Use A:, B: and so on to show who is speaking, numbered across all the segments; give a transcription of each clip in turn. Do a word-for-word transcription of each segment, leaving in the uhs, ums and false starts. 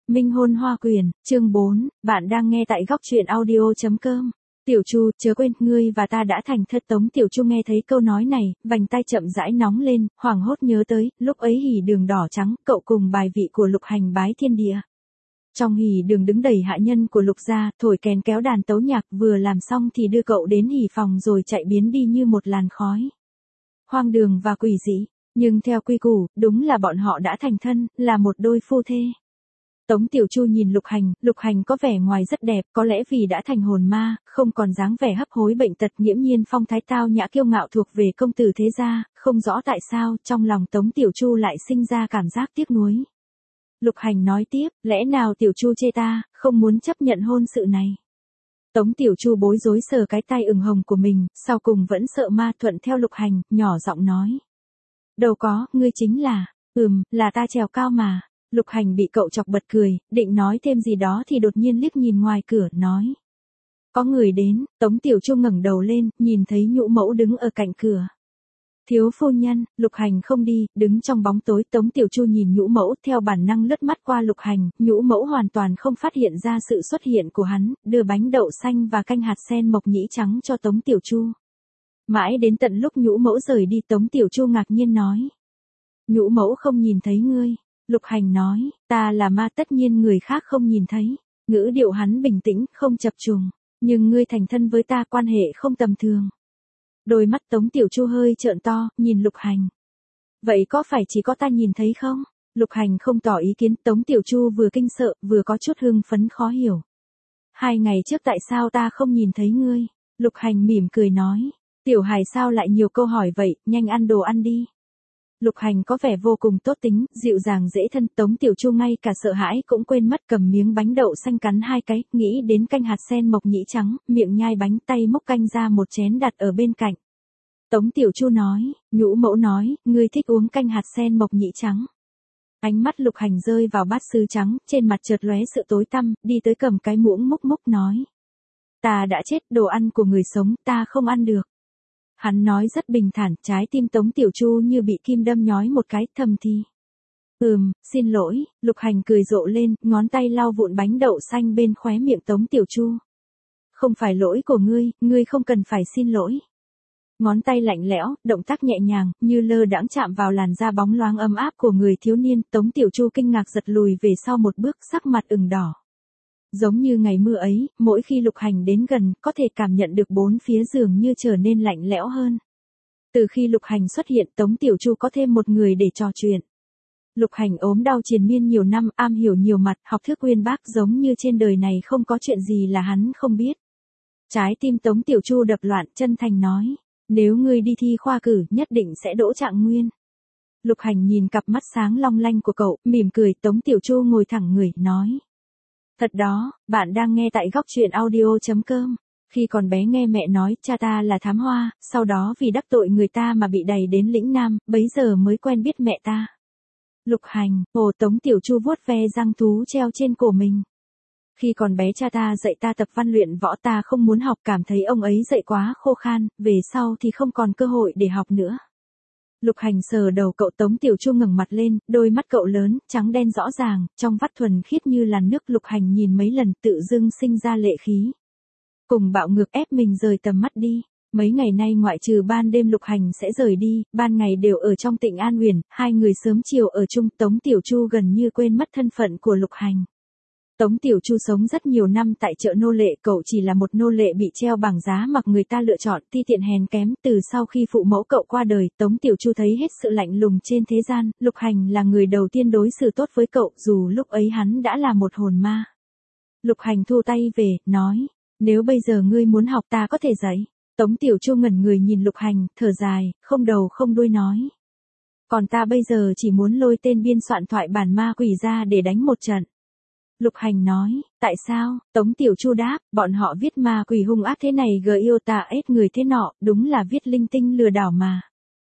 A: Minh hôn hoa quyền, chương bốn, bạn đang nghe tại góc truyện audio.com. Tiểu Chu, chớ quên, ngươi và ta đã thành thất. Tống Tiểu Chu nghe thấy câu nói này, vành tai chậm rãi nóng lên, hoảng hốt nhớ tới, lúc ấy hỉ đường đỏ trắng, cậu cùng bài vị của Lục Hành bái thiên địa. Trong hỉ đường đứng đầy hạ nhân của Lục gia, thổi kèn kéo đàn tấu nhạc, vừa làm xong thì đưa cậu đến hỉ phòng rồi chạy biến đi như một làn khói. Hoang đường và quỷ dị, nhưng theo quy củ, đúng là bọn họ đã thành thân, là một đôi phu thê. Tống Tiểu Chu nhìn Lục Hành, Lục Hành có vẻ ngoài rất đẹp, có lẽ vì đã thành hồn ma, không còn dáng vẻ hấp hối bệnh tật, nghiễm nhiên phong thái tao nhã kiêu ngạo thuộc về công tử thế gia, không rõ tại sao, trong lòng Tống Tiểu Chu lại sinh ra cảm giác tiếc nuối. Lục Hành nói tiếp, lẽ nào Tiểu Chu chê ta, không muốn chấp nhận hôn sự này. Tống Tiểu Chu bối rối sờ cái tai ửng hồng của mình, sau cùng vẫn sợ ma, thuận theo Lục Hành, nhỏ giọng nói. Đâu có, ngươi chính là, ừm, là ta trèo cao mà. Lục Hành bị cậu chọc bật cười, định nói thêm gì đó thì đột nhiên liếc nhìn ngoài cửa, nói. Có người đến. Tống Tiểu Chu ngẩng đầu lên, nhìn thấy Nhũ Mẫu đứng ở cạnh cửa. Thiếu phu nhân. Lục Hành không đi, đứng trong bóng tối. Tống Tiểu Chu nhìn Nhũ Mẫu, theo bản năng lướt mắt qua Lục Hành, Nhũ Mẫu hoàn toàn không phát hiện ra sự xuất hiện của hắn, đưa bánh đậu xanh và canh hạt sen mộc nhĩ trắng cho Tống Tiểu Chu. Mãi đến tận lúc Nhũ Mẫu rời đi, Tống Tiểu Chu ngạc nhiên nói. Nhũ Mẫu không nhìn thấy ngươi. Lục Hành nói, ta là ma, tất nhiên người khác không nhìn thấy. Ngữ điệu hắn bình tĩnh, không chập trùng. Nhưng ngươi thành thân với ta, quan hệ không tầm thường. Đôi mắt Tống Tiểu Chu hơi trợn to, nhìn Lục Hành. Vậy có phải chỉ có ta nhìn thấy không? Lục Hành không tỏ ý kiến. Tống Tiểu Chu vừa kinh sợ, vừa có chút hưng phấn khó hiểu. Hai ngày trước tại sao ta không nhìn thấy ngươi? Lục Hành mỉm cười nói. Tiểu hài sao lại nhiều câu hỏi vậy, nhanh ăn đồ ăn đi. Lục Hành có vẻ vô cùng tốt tính, dịu dàng dễ thân. Tống Tiểu Chu ngay cả sợ hãi cũng quên mất, cầm miếng bánh đậu xanh cắn hai cái, nghĩ đến canh hạt sen mộc nhĩ trắng, miệng nhai bánh, tay múc canh ra một chén đặt ở bên cạnh. Tống Tiểu Chu nói, Nhũ Mẫu nói, ngươi thích uống canh hạt sen mộc nhĩ trắng. Ánh mắt Lục Hành rơi vào bát sứ trắng, trên mặt chợt lóe sự tối tăm, đi tới cầm cái muỗng múc múc nói. Ta đã chết, đồ ăn của người sống, ta không ăn được. Hắn nói rất bình thản, trái tim Tống Tiểu Chu như bị kim đâm nhói một cái, thầm thì. Ừm, xin lỗi. Lục Hành cười rộ lên, ngón tay lau vụn bánh đậu xanh bên khóe miệng Tống Tiểu Chu. Không phải lỗi của ngươi, ngươi không cần phải xin lỗi. Ngón tay lạnh lẽo, động tác nhẹ nhàng, như lơ đãng chạm vào làn da bóng loáng ấm áp của người thiếu niên. Tống Tiểu Chu kinh ngạc giật lùi về sau một bước, sắc mặt ửng đỏ. Giống như ngày mưa ấy, mỗi khi Lục Hành đến gần, có thể cảm nhận được bốn phía giường như trở nên lạnh lẽo hơn. Từ khi Lục Hành xuất hiện, Tống Tiểu Chu có thêm một người để trò chuyện. Lục Hành ốm đau triền miên nhiều năm, am hiểu nhiều mặt, học thức uyên bác, giống như trên đời này không có chuyện gì là hắn không biết. Trái tim Tống Tiểu Chu đập loạn, chân thành nói, nếu ngươi đi thi khoa cử, nhất định sẽ đỗ trạng nguyên. Lục Hành nhìn cặp mắt sáng long lanh của cậu, mỉm cười. Tống Tiểu Chu ngồi thẳng người, nói. Thật đó, bạn đang nghe tại góc truyện audio.com. Khi còn bé nghe mẹ nói, cha ta là thám hoa, sau đó vì đắc tội người ta mà bị đày đến lĩnh Nam, bấy giờ mới quen biết mẹ ta. Lục Hành, ồ. Tống Tiểu Chu vuốt ve răng thú treo trên cổ mình. Khi còn bé cha ta dạy ta tập văn luyện võ, ta không muốn học, cảm thấy ông ấy dạy quá khô khan, về sau thì không còn cơ hội để học nữa. Lục Hành sờ đầu cậu. Tống Tiểu Chu ngẩng mặt lên, đôi mắt cậu lớn, trắng đen rõ ràng, trong vắt thuần khiết như làn nước. Lục Hành nhìn mấy lần, tự dưng sinh ra lệ khí. Cùng bạo ngược ép mình rời tầm mắt đi. Mấy ngày nay ngoại trừ ban đêm Lục Hành sẽ rời đi, ban ngày đều ở trong Tịnh An Uyển, hai người sớm chiều ở chung. Tống Tiểu Chu gần như quên mất thân phận của Lục Hành. Tống Tiểu Chu sống rất nhiều năm tại chợ nô lệ, cậu chỉ là một nô lệ bị treo bảng giá mặc người ta lựa chọn, ti tiện hèn kém. Từ sau khi phụ mẫu cậu qua đời, Tống Tiểu Chu thấy hết sự lạnh lùng trên thế gian. Lục Hành là người đầu tiên đối xử tốt với cậu, dù lúc ấy hắn đã là một hồn ma. Lục Hành thu tay về, nói, nếu bây giờ ngươi muốn học ta có thể dạy. Tống Tiểu Chu ngẩn người nhìn Lục Hành, thở dài, không đầu không đuôi nói. Còn ta bây giờ chỉ muốn lôi tên biên soạn thoại bản ma quỷ ra để đánh một trận. Lục Hành nói, tại sao? Tống Tiểu Chu đáp, bọn họ viết ma quỷ hung ác thế này, gờ yêu tà ết người thế nọ, đúng là viết linh tinh lừa đảo mà.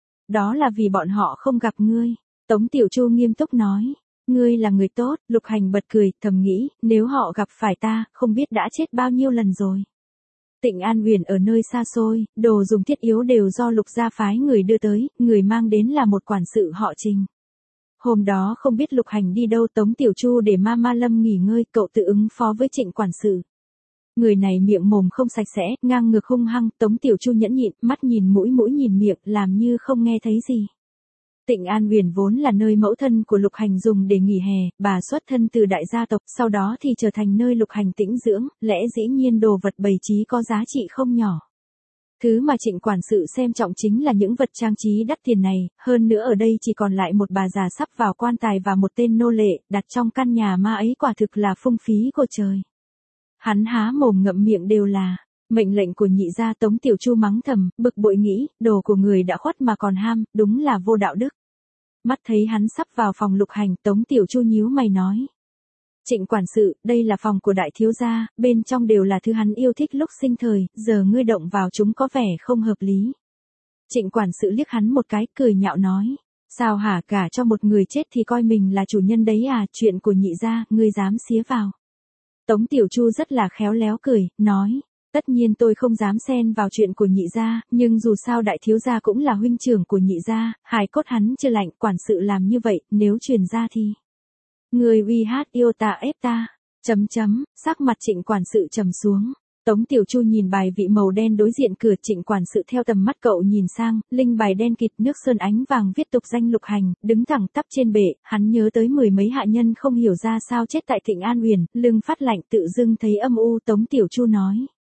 A: Đó là vì bọn họ không gặp ngươi. Tống Tiểu Chu nghiêm túc nói, ngươi là người tốt. Lục Hành bật cười, thầm nghĩ, nếu họ gặp phải ta, không biết đã chết bao nhiêu lần rồi. Tịnh An Uyển ở nơi xa xôi, đồ dùng thiết yếu đều do Lục gia phái người đưa tới, người mang đến là một quản sự họ Trình. Hôm đó không biết Lục Hành đi đâu, Tống Tiểu Chu để Mama Lâm nghỉ ngơi, cậu tự ứng phó với Trịnh quản sự. Người này miệng mồm không sạch sẽ, ngang ngược hung hăng, Tống Tiểu Chu nhẫn nhịn, mắt nhìn mũi mũi nhìn miệng, làm như không nghe thấy gì. Tịnh An Huyền vốn là nơi mẫu thân của Lục Hành dùng để nghỉ hè, bà xuất thân từ đại gia tộc, sau đó thì trở thành nơi Lục Hành tĩnh dưỡng, lẽ dĩ nhiên đồ vật bày trí có giá trị không nhỏ. Thứ mà Trịnh quản sự xem trọng chính là những vật trang trí đắt tiền này, hơn nữa ở đây chỉ còn lại một bà già sắp vào quan tài và một tên nô lệ, đặt trong căn nhà ma ấy quả thực là phung phí của trời. Hắn há mồm ngậm miệng đều là mệnh lệnh của nhị gia. Tống Tiểu Chu mắng thầm, bực bội nghĩ, đồ của người đã khuất mà còn ham, đúng là vô đạo đức. Mắt thấy hắn sắp vào phòng Lục Hành, Tống Tiểu Chu nhíu mày nói. Trịnh quản sự, đây là phòng của đại thiếu gia, bên trong đều là thứ hắn yêu thích lúc sinh thời, giờ ngươi động vào chúng có vẻ không hợp lý. Trịnh quản sự liếc hắn một cái, cười nhạo nói. Sao hả, cả cho một người chết thì coi mình là chủ nhân đấy à, chuyện của nhị gia, ngươi dám xía vào. Tống Tiểu Chu rất là khéo léo cười, nói. Tất nhiên tôi không dám xen vào chuyện của nhị gia, nhưng dù sao đại thiếu gia cũng là huynh trưởng của nhị gia, hài cốt hắn chưa lạnh, quản sự làm như vậy, nếu truyền ra thì. Người uy hát yêu ta ép ta, chấm chấm, sắc mặt Trịnh quản sự trầm xuống. Tống Tiểu Chu nhìn bài vị màu đen đối diện cửa, Trịnh quản sự theo tầm mắt cậu nhìn sang, linh bài đen kịt nước sơn ánh vàng viết tục danh Lục Hành, đứng thẳng tắp trên bệ, hắn nhớ tới mười mấy hạ nhân không hiểu ra sao chết tại Thịnh An Huyền, lưng phát lạnh tự dưng thấy âm u. Tống Tiểu Chu nói.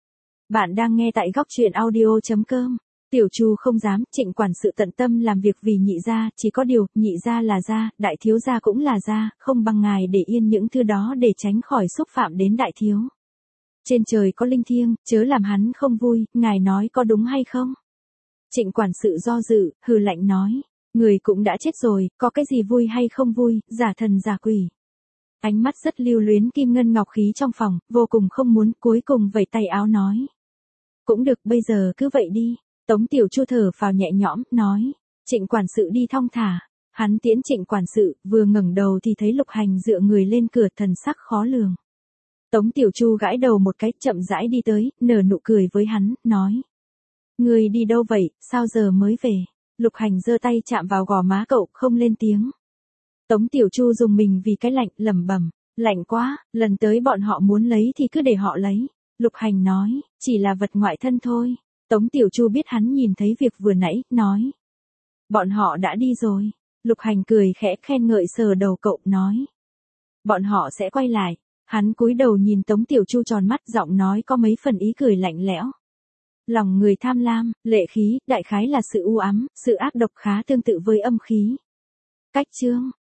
A: Bạn đang nghe tại góc truyện audio chấm com. Tiểu Chu không dám, Trịnh quản sự tận tâm làm việc vì nhị gia, chỉ có điều, nhị gia là gia, đại thiếu gia cũng là gia, không bằng ngài để yên những thứ đó để tránh khỏi xúc phạm đến đại thiếu. Trên trời có linh thiêng, chớ làm hắn không vui, ngài nói có đúng hay không? Trịnh quản sự do dự, hừ lạnh nói, người cũng đã chết rồi, có cái gì vui hay không vui, giả thần giả quỷ. Ánh mắt rất lưu luyến kim ngân ngọc khí trong phòng, vô cùng không muốn, cuối cùng vẩy tay áo nói. Cũng được, bây giờ cứ vậy đi. Tống Tiểu Chu thở phào nhẹ nhõm, nói. Trịnh quản sự đi thong thả. Hắn tiễn Trịnh quản sự, vừa ngẩng đầu thì thấy Lục Hành dựa người lên cửa, thần sắc khó lường. Tống Tiểu Chu gãi đầu một cái, chậm rãi đi tới, nở nụ cười với hắn, nói. Người đi đâu vậy, sao giờ mới về? Lục Hành giơ tay chạm vào gò má cậu, không lên tiếng. Tống Tiểu Chu dùng mình vì cái lạnh, lẩm bẩm, lạnh quá, lần tới bọn họ muốn lấy thì cứ để họ lấy. Lục Hành nói, chỉ là vật ngoại thân thôi. Tống Tiểu Chu biết hắn nhìn thấy việc vừa nãy, nói. Bọn họ đã đi rồi. Lục Hành cười khẽ khen ngợi sờ đầu cậu, nói. Bọn họ sẽ quay lại. Hắn cúi đầu nhìn Tống Tiểu Chu tròn mắt, giọng nói có mấy phần ý cười lạnh lẽo. Lòng người tham lam, lệ khí, đại khái là sự u ám, sự ác độc khá tương tự với âm khí. Cách chương.